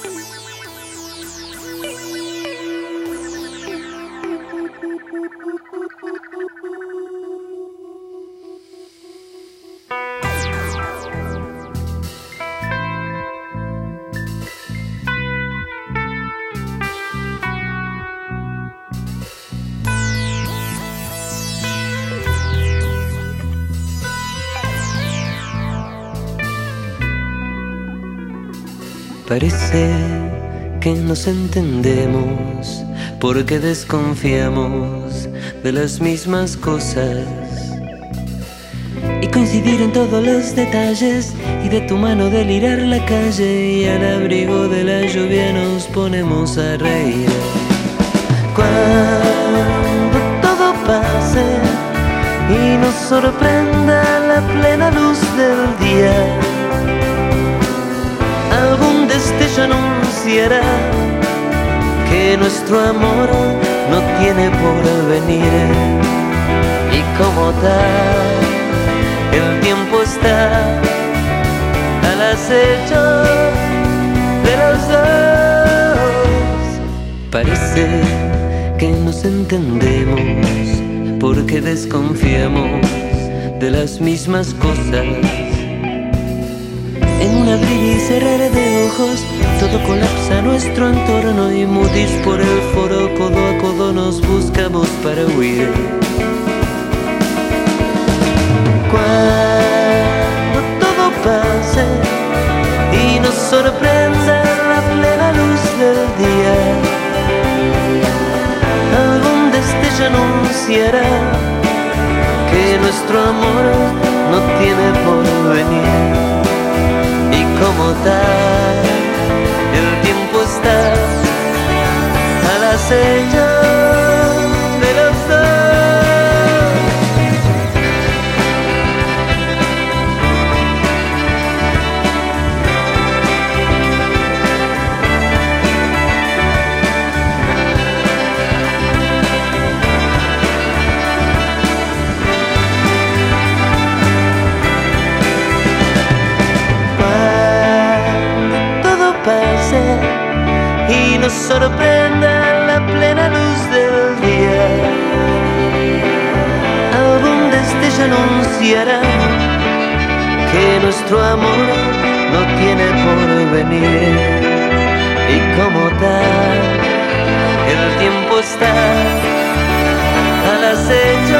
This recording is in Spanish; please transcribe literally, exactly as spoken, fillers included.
Parece que nos entendemos porque desconfiamos de las mismas cosas y coincidir en todos los detalles y de tu mano delirar la calle y al abrigo de la lluvia nos ponemos a reír. Cuando todo pase y nos sorprenda la plena luz del día, algún destello anunciará que nuestro amor no tiene porvenir. Y como tal, el tiempo está al acecho de los dos. Parece que nos entendemos porque desconfiamos de las mismas cosas. En un abrir y cerrar de ojos todo colapsa nuestro entorno y mutis por el foro, codo a codo nos buscamos para huir. Cuando todo pase y nos sorprenda la plena luz del día, algún destello anunciará que nuestro amor no tiene porvenir. Y como tal, el tiempo está al acecho de los dos. Y nos sorprenda la plena luz del día, algún destello anunciará que nuestro amor no tiene porvenir. Y como tal, el tiempo está al acecho